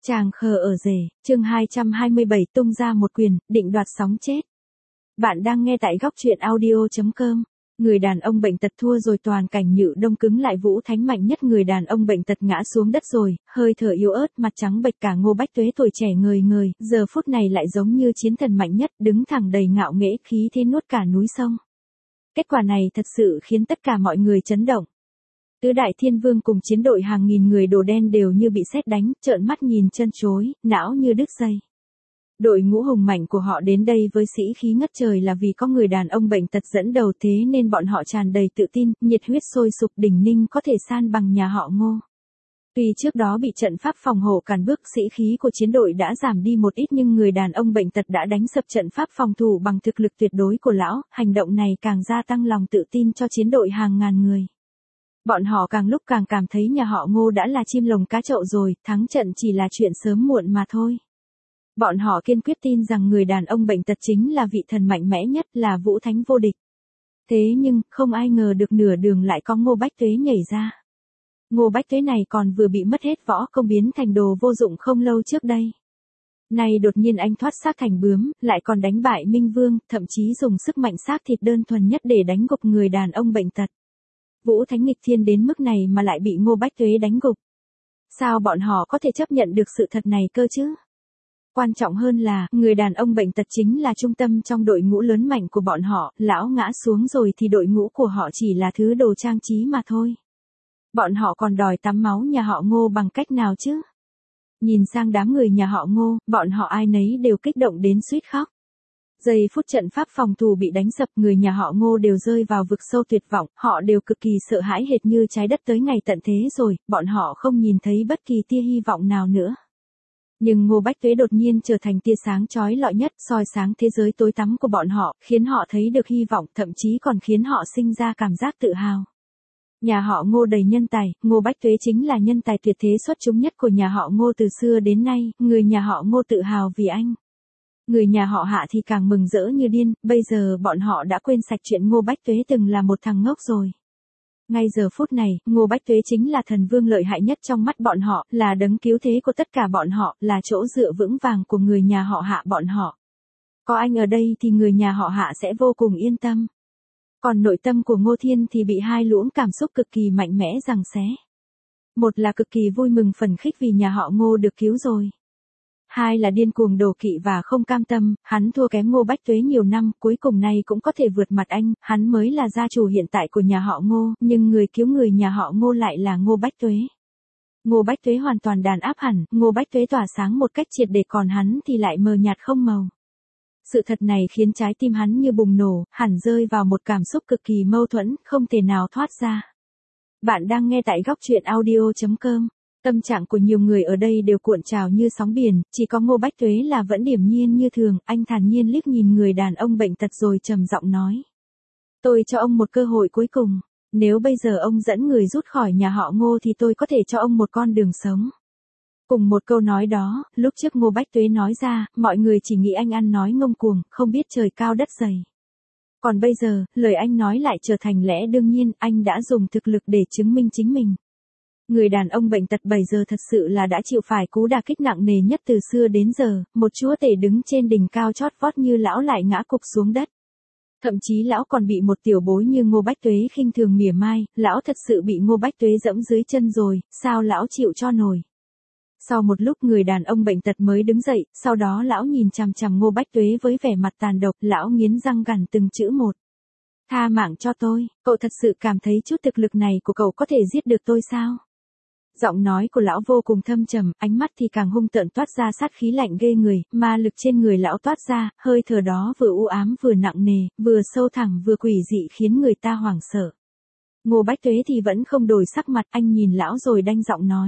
Chàng khờ ở rể, chương 227 tung ra một quyền, định đoạt sống chết. Bạn đang nghe tại góc truyện audio.com. Người đàn ông bệnh tật thua rồi, toàn cảnh Nhự đông cứng lại. Vũ Thánh mạnh nhất, người đàn ông bệnh tật ngã xuống đất rồi, hơi thở yếu ớt, mặt trắng bệch. Cả Ngô Bách Tuế tuổi trẻ ngời ngời, giờ phút này lại giống như chiến thần mạnh nhất, đứng thẳng đầy ngạo nghễ, khí thế nuốt cả núi sông. Kết quả này thật sự khiến tất cả mọi người chấn động. Tứ đại thiên vương cùng chiến đội hàng nghìn người đồ đen đều như bị sét đánh, trợn mắt nhìn chân chối, não như đứt dây. Đội ngũ hùng mạnh của họ đến đây với sĩ khí ngất trời là vì có người đàn ông bệnh tật dẫn đầu, thế nên bọn họ tràn đầy tự tin, nhiệt huyết sôi sục. Đình Ninh có thể san bằng nhà họ Ngô. Tuy trước đó bị trận pháp phòng hộ cản bước, sĩ khí của chiến đội đã giảm đi một ít, nhưng người đàn ông bệnh tật đã đánh sập trận pháp phòng thủ bằng thực lực tuyệt đối của lão. Hành động này càng gia tăng lòng tự tin cho chiến đội hàng ngàn người. Bọn họ càng lúc càng cảm thấy nhà họ Ngô đã là chim lồng cá chậu rồi, thắng trận chỉ là chuyện sớm muộn mà thôi. Bọn họ kiên quyết tin rằng người đàn ông bệnh tật chính là vị thần mạnh mẽ nhất, là Vũ Thánh vô địch. Thế nhưng, không ai ngờ được nửa đường lại có Ngô Bách Tuế nhảy ra. Ngô Bách Tuế này còn vừa bị mất hết võ công biến thành đồ vô dụng không lâu trước đây. Nay đột nhiên anh thoát xác thành bướm, lại còn đánh bại Minh Vương, thậm chí dùng sức mạnh xác thịt đơn thuần nhất để đánh gục người đàn ông bệnh tật. Vũ Thánh nghịch thiên đến mức này mà lại bị Ngô Bách Tuế đánh gục. Sao bọn họ có thể chấp nhận được sự thật này cơ chứ? Quan trọng hơn là, người đàn ông bệnh tật chính là trung tâm trong đội ngũ lớn mạnh của bọn họ, lão ngã xuống rồi thì đội ngũ của họ chỉ là thứ đồ trang trí mà thôi. Bọn họ còn đòi tắm máu nhà họ Ngô bằng cách nào chứ? Nhìn sang đám người nhà họ Ngô, bọn họ ai nấy đều kích động đến suýt khóc. Giây phút trận pháp phòng thủ bị đánh sập, người nhà họ Ngô đều rơi vào vực sâu tuyệt vọng, họ đều cực kỳ sợ hãi hệt như trái đất tới ngày tận thế rồi, bọn họ không nhìn thấy bất kỳ tia hy vọng nào nữa. Nhưng Ngô Bách Tuế đột nhiên trở thành tia sáng chói lọi nhất, soi sáng thế giới tối tăm của bọn họ, khiến họ thấy được hy vọng, thậm chí còn khiến họ sinh ra cảm giác tự hào. Nhà họ Ngô đầy nhân tài, Ngô Bách Tuế chính là nhân tài tuyệt thế xuất chúng nhất của nhà họ Ngô từ xưa đến nay, người nhà họ Ngô tự hào vì anh. Người nhà họ Hạ thì càng mừng rỡ như điên, bây giờ bọn họ đã quên sạch chuyện Ngô Bách Tuế từng là một thằng ngốc rồi. Ngay giờ phút này, Ngô Bách Tuế chính là thần vương lợi hại nhất trong mắt bọn họ, là đấng cứu thế của tất cả bọn họ, là chỗ dựa vững vàng của người nhà họ Hạ bọn họ. Có anh ở đây thì người nhà họ Hạ sẽ vô cùng yên tâm. Còn nội tâm của Ngô Thiên thì bị hai luồng cảm xúc cực kỳ mạnh mẽ giằng xé. Một là cực kỳ vui mừng phấn khích vì nhà họ Ngô được cứu rồi. Hai là điên cuồng đố kỵ và không cam tâm, hắn thua kém Ngô Bách Tuế nhiều năm, cuối cùng nay cũng có thể vượt mặt anh, hắn mới là gia chủ hiện tại của nhà họ Ngô, nhưng người cứu người nhà họ Ngô lại là Ngô Bách Tuế. Ngô Bách Tuế hoàn toàn đàn áp hẳn, Ngô Bách Tuế tỏa sáng một cách triệt để, còn hắn thì lại mờ nhạt không màu. Sự thật này khiến trái tim hắn như bùng nổ, hẳn rơi vào một cảm xúc cực kỳ mâu thuẫn, không thể nào thoát ra. Bạn đang nghe tại góc truyện audio.com. Tâm trạng của nhiều người ở đây đều cuộn trào như sóng biển, chỉ có Ngô Bách Tuế là vẫn điềm nhiên như thường. Anh thản nhiên liếc nhìn người đàn ông bệnh tật rồi trầm giọng nói. Tôi cho ông một cơ hội cuối cùng, nếu bây giờ ông dẫn người rút khỏi nhà họ Ngô thì tôi có thể cho ông một con đường sống. Cùng một câu nói đó, lúc trước Ngô Bách Tuế nói ra, mọi người chỉ nghĩ anh ăn nói ngông cuồng, không biết trời cao đất dày. Còn bây giờ, lời anh nói lại trở thành lẽ đương nhiên, anh đã dùng thực lực để chứng minh chính mình. Người đàn ông bệnh tật bây giờ thật sự là đã chịu phải cú đả kích nặng nề nhất từ xưa đến giờ, một chúa tể đứng trên đỉnh cao chót vót như lão lại ngã cục xuống đất. Thậm chí lão còn bị một tiểu bối như Ngô Bách Tuế khinh thường mỉa mai, lão thật sự bị Ngô Bách Tuế dẫm dưới chân rồi, sao lão chịu cho nổi. Sau một lúc người đàn ông bệnh tật mới đứng dậy, sau đó lão nhìn chằm chằm Ngô Bách Tuế với vẻ mặt tàn độc, lão nghiến răng gằn từng chữ một. Tha mạng cho tôi, cậu thật sự cảm thấy chút thực lực này của cậu có thể giết được tôi sao? Giọng nói của lão vô cùng thâm trầm, ánh mắt thì càng hung tợn, toát ra sát khí lạnh ghê người, ma lực trên người lão toát ra, hơi thở đó vừa u ám vừa nặng nề, vừa sâu thẳm vừa quỷ dị khiến người ta hoảng sợ. Ngô Bách Tuế thì vẫn không đổi sắc mặt, anh nhìn lão rồi đanh giọng nói.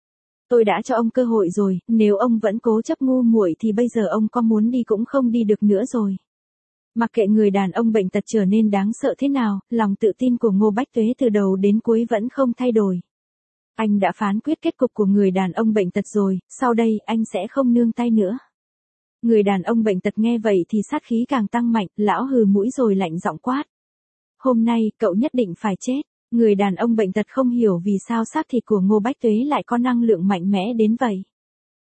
Tôi đã cho ông cơ hội rồi, nếu ông vẫn cố chấp ngu muội thì bây giờ ông có muốn đi cũng không đi được nữa rồi. Mặc kệ người đàn ông bệnh tật trở nên đáng sợ thế nào, lòng tự tin của Ngô Bách Tuế từ đầu đến cuối vẫn không thay đổi. Anh đã phán quyết kết cục của người đàn ông bệnh tật rồi, sau đây anh sẽ không nương tay nữa. Người đàn ông bệnh tật nghe vậy thì sát khí càng tăng mạnh, lão hừ mũi rồi lạnh giọng quát. Hôm nay, cậu nhất định phải chết. Người đàn ông bệnh tật không hiểu vì sao xác thịt của Ngô Bách Tuế lại có năng lượng mạnh mẽ đến vậy.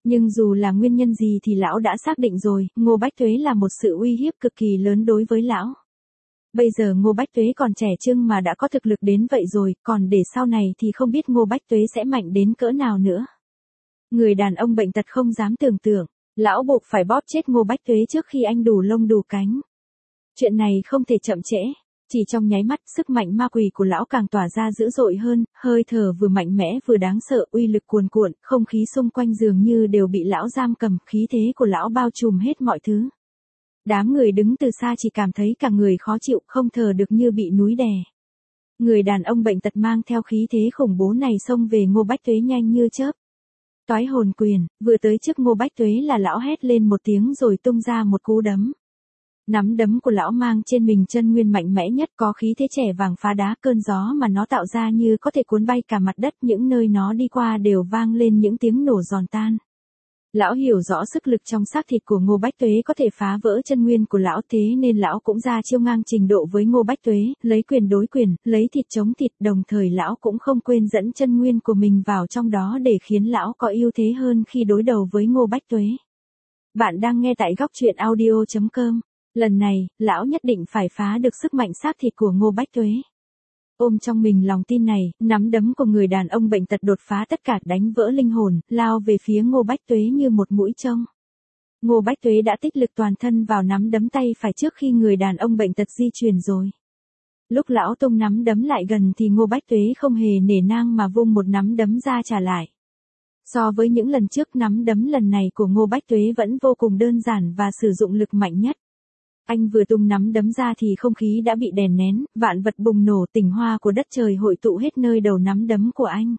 Nhưng dù là nguyên nhân gì thì lão đã xác định rồi, Ngô Bách Tuế là một sự uy hiếp cực kỳ lớn đối với lão. Bây giờ Ngô Bách Tuế còn trẻ trưng mà đã có thực lực đến vậy rồi, còn để sau này thì không biết Ngô Bách Tuế sẽ mạnh đến cỡ nào nữa. Người đàn ông bệnh tật không dám tưởng tượng, lão buộc phải bóp chết Ngô Bách Tuế trước khi anh đủ lông đủ cánh. Chuyện này không thể chậm trễ. Chỉ trong nháy mắt, sức mạnh ma quỷ của lão càng tỏa ra dữ dội hơn, hơi thở vừa mạnh mẽ vừa đáng sợ, uy lực cuồn cuộn, không khí xung quanh dường như đều bị lão giam cầm, khí thế của lão bao trùm hết mọi thứ. Đám người đứng từ xa chỉ cảm thấy cả người khó chịu, không thở được như bị núi đè. Người đàn ông bệnh tật mang theo khí thế khủng bố này xông về Ngô Bách Tuế nhanh như chớp. Toái hồn quyền, vừa tới trước Ngô Bách Tuế là lão hét lên một tiếng rồi tung ra một cú đấm. Nắm đấm của lão mang trên mình chân nguyên mạnh mẽ nhất, có khí thế trẻ vàng phá đá, cơn gió mà nó tạo ra như có thể cuốn bay cả mặt đất, những nơi nó đi qua đều vang lên những tiếng nổ giòn tan. Lão hiểu rõ sức lực trong xác thịt của Ngô Bách Tuế có thể phá vỡ chân nguyên của lão, thế nên lão cũng ra chiêu ngang trình độ với Ngô Bách Tuế, lấy quyền đối quyền, lấy thịt chống thịt, đồng thời lão cũng không quên dẫn chân nguyên của mình vào trong đó để khiến lão có ưu thế hơn khi đối đầu với Ngô Bách Tuế. Bạn đang nghe tại góc truyện audio.com. Lần này, lão nhất định phải phá được sức mạnh xác thịt của Ngô Bách Tuế. Ôm trong mình lòng tin này, nắm đấm của người đàn ông bệnh tật đột phá tất cả, đánh vỡ linh hồn, lao về phía Ngô Bách Tuế như một mũi trông. Ngô Bách Tuế đã tích lực toàn thân vào nắm đấm tay phải trước khi người đàn ông bệnh tật di chuyển rồi. Lúc lão tung nắm đấm lại gần thì Ngô Bách Tuế không hề nể nang mà vung một nắm đấm ra trả lại. So với những lần trước, nắm đấm lần này của Ngô Bách Tuế vẫn vô cùng đơn giản và sử dụng lực mạnh nhất. Anh vừa tung nắm đấm ra thì không khí đã bị đè nén, vạn vật bùng nổ, tinh hoa của đất trời hội tụ hết nơi đầu nắm đấm của anh.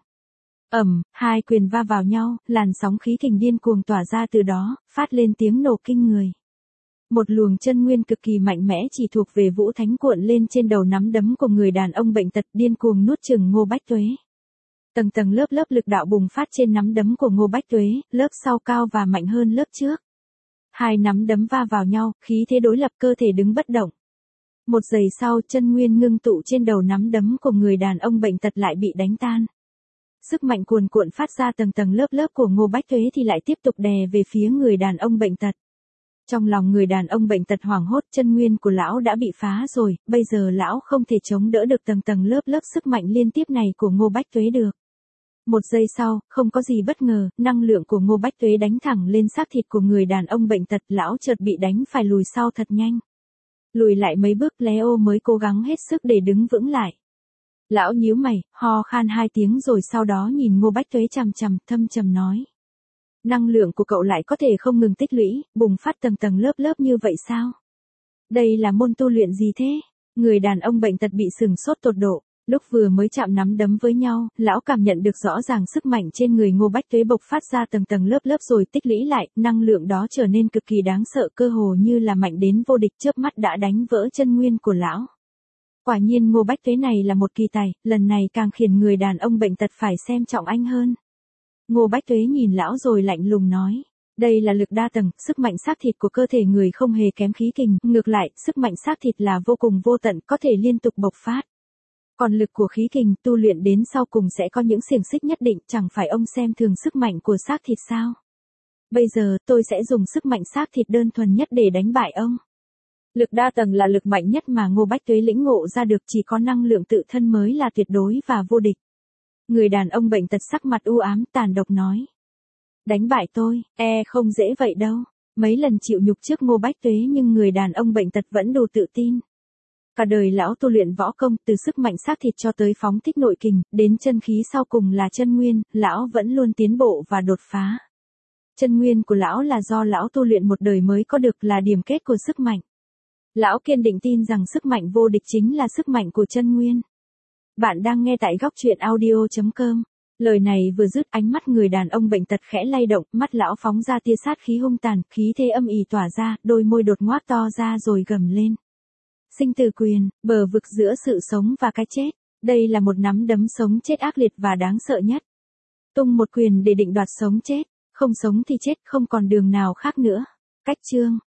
Hai quyền va vào nhau, làn sóng khí kình điên cuồng tỏa ra từ đó, phát lên tiếng nổ kinh người. Một luồng chân nguyên cực kỳ mạnh mẽ chỉ thuộc về Vũ Thánh cuộn lên trên đầu nắm đấm của người đàn ông bệnh tật, điên cuồng nuốt chửng Ngô Bách Tuế. Tầng tầng lớp lớp lực đạo bùng phát trên nắm đấm của Ngô Bách Tuế, lớp sau cao và mạnh hơn lớp trước. Hai nắm đấm va vào nhau, khí thế đối lập, cơ thể đứng bất động. Một giây sau, chân nguyên ngưng tụ trên đầu nắm đấm của người đàn ông bệnh tật lại bị đánh tan. Sức mạnh cuồn cuộn phát ra tầng tầng lớp lớp của Ngô Bách Tuế thì lại tiếp tục đè về phía người đàn ông bệnh tật. Trong lòng người đàn ông bệnh tật hoảng hốt, chân nguyên của lão đã bị phá rồi, bây giờ lão không thể chống đỡ được tầng tầng lớp lớp sức mạnh liên tiếp này của Ngô Bách Tuế được. Một giây sau, không có gì bất ngờ, năng lượng của Ngô Bách Tuế đánh thẳng lên xác thịt của người đàn ông bệnh tật, lão chợt bị đánh phải lùi sau thật nhanh. Lùi lại mấy bước, Leo mới cố gắng hết sức để đứng vững lại. Lão nhíu mày, ho khan hai tiếng rồi sau đó nhìn Ngô Bách Tuế chằm chằm, thâm trầm nói. Năng lượng của cậu lại có thể không ngừng tích lũy, bùng phát tầng tầng lớp lớp như vậy sao? Đây là môn tu luyện gì thế? Người đàn ông bệnh tật bị sửng sốt tột độ. Lúc vừa mới chạm nắm đấm với nhau, lão cảm nhận được rõ ràng sức mạnh trên người Ngô Bách Tuế bộc phát ra tầng tầng lớp lớp rồi tích lũy lại, năng lượng đó trở nên cực kỳ đáng sợ, cơ hồ như là mạnh đến vô địch, chớp mắt đã đánh vỡ chân nguyên của lão. Quả nhiên Ngô Bách Tuế này là một kỳ tài, lần này càng khiến người đàn ông bệnh tật phải xem trọng anh hơn. Ngô Bách Tuế nhìn lão rồi lạnh lùng nói. Đây là lực đa tầng, sức mạnh xác thịt của cơ thể người không hề kém khí kình, ngược lại, sức mạnh xác thịt là vô cùng vô tận, có thể liên tục bộc phát. Còn lực của khí kình tu luyện đến sau cùng sẽ có những xiềng xích nhất định, chẳng phải ông xem thường sức mạnh của xác thịt sao? Bây giờ tôi sẽ dùng sức mạnh xác thịt đơn thuần nhất để đánh bại ông. Lực đa tầng là lực mạnh nhất mà Ngô Bách Tuế lĩnh ngộ ra được, chỉ có năng lượng tự thân mới là tuyệt đối và vô địch. Người đàn ông bệnh tật sắc mặt u ám tàn độc nói. Đánh bại tôi, không dễ vậy đâu. Mấy lần chịu nhục trước Ngô Bách Tuế nhưng người đàn ông bệnh tật vẫn đủ tự tin. Cả đời lão tu luyện võ công, từ sức mạnh xác thịt cho tới phóng thích nội kình, đến chân khí sau cùng là chân nguyên, lão vẫn luôn tiến bộ và đột phá. Chân nguyên của lão là do lão tu luyện một đời mới có được, là điểm kết của sức mạnh. Lão kiên định tin rằng sức mạnh vô địch chính là sức mạnh của chân nguyên. Bạn đang nghe tại góc truyện audio.com. Lời này vừa dứt, ánh mắt người đàn ông bệnh tật khẽ lay động, mắt lão phóng ra tia sát khí hung tàn, khí thế âm ỉ tỏa ra, đôi môi đột ngoác to ra rồi gầm lên. Sinh tử quyền, bờ vực giữa sự sống và cái chết. Đây là một nắm đấm sống chết ác liệt và đáng sợ nhất. Tung một quyền để định đoạt sống chết, không sống thì chết, không còn đường nào khác nữa. Cách chương.